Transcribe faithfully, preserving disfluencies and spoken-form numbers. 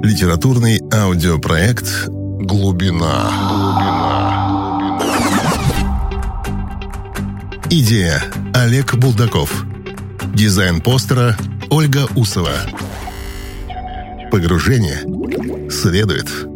Литературный аудиопроект «Глубина». Идея – Олег Булдаков. Дизайн постера – Ольга Усова. Погружение следует.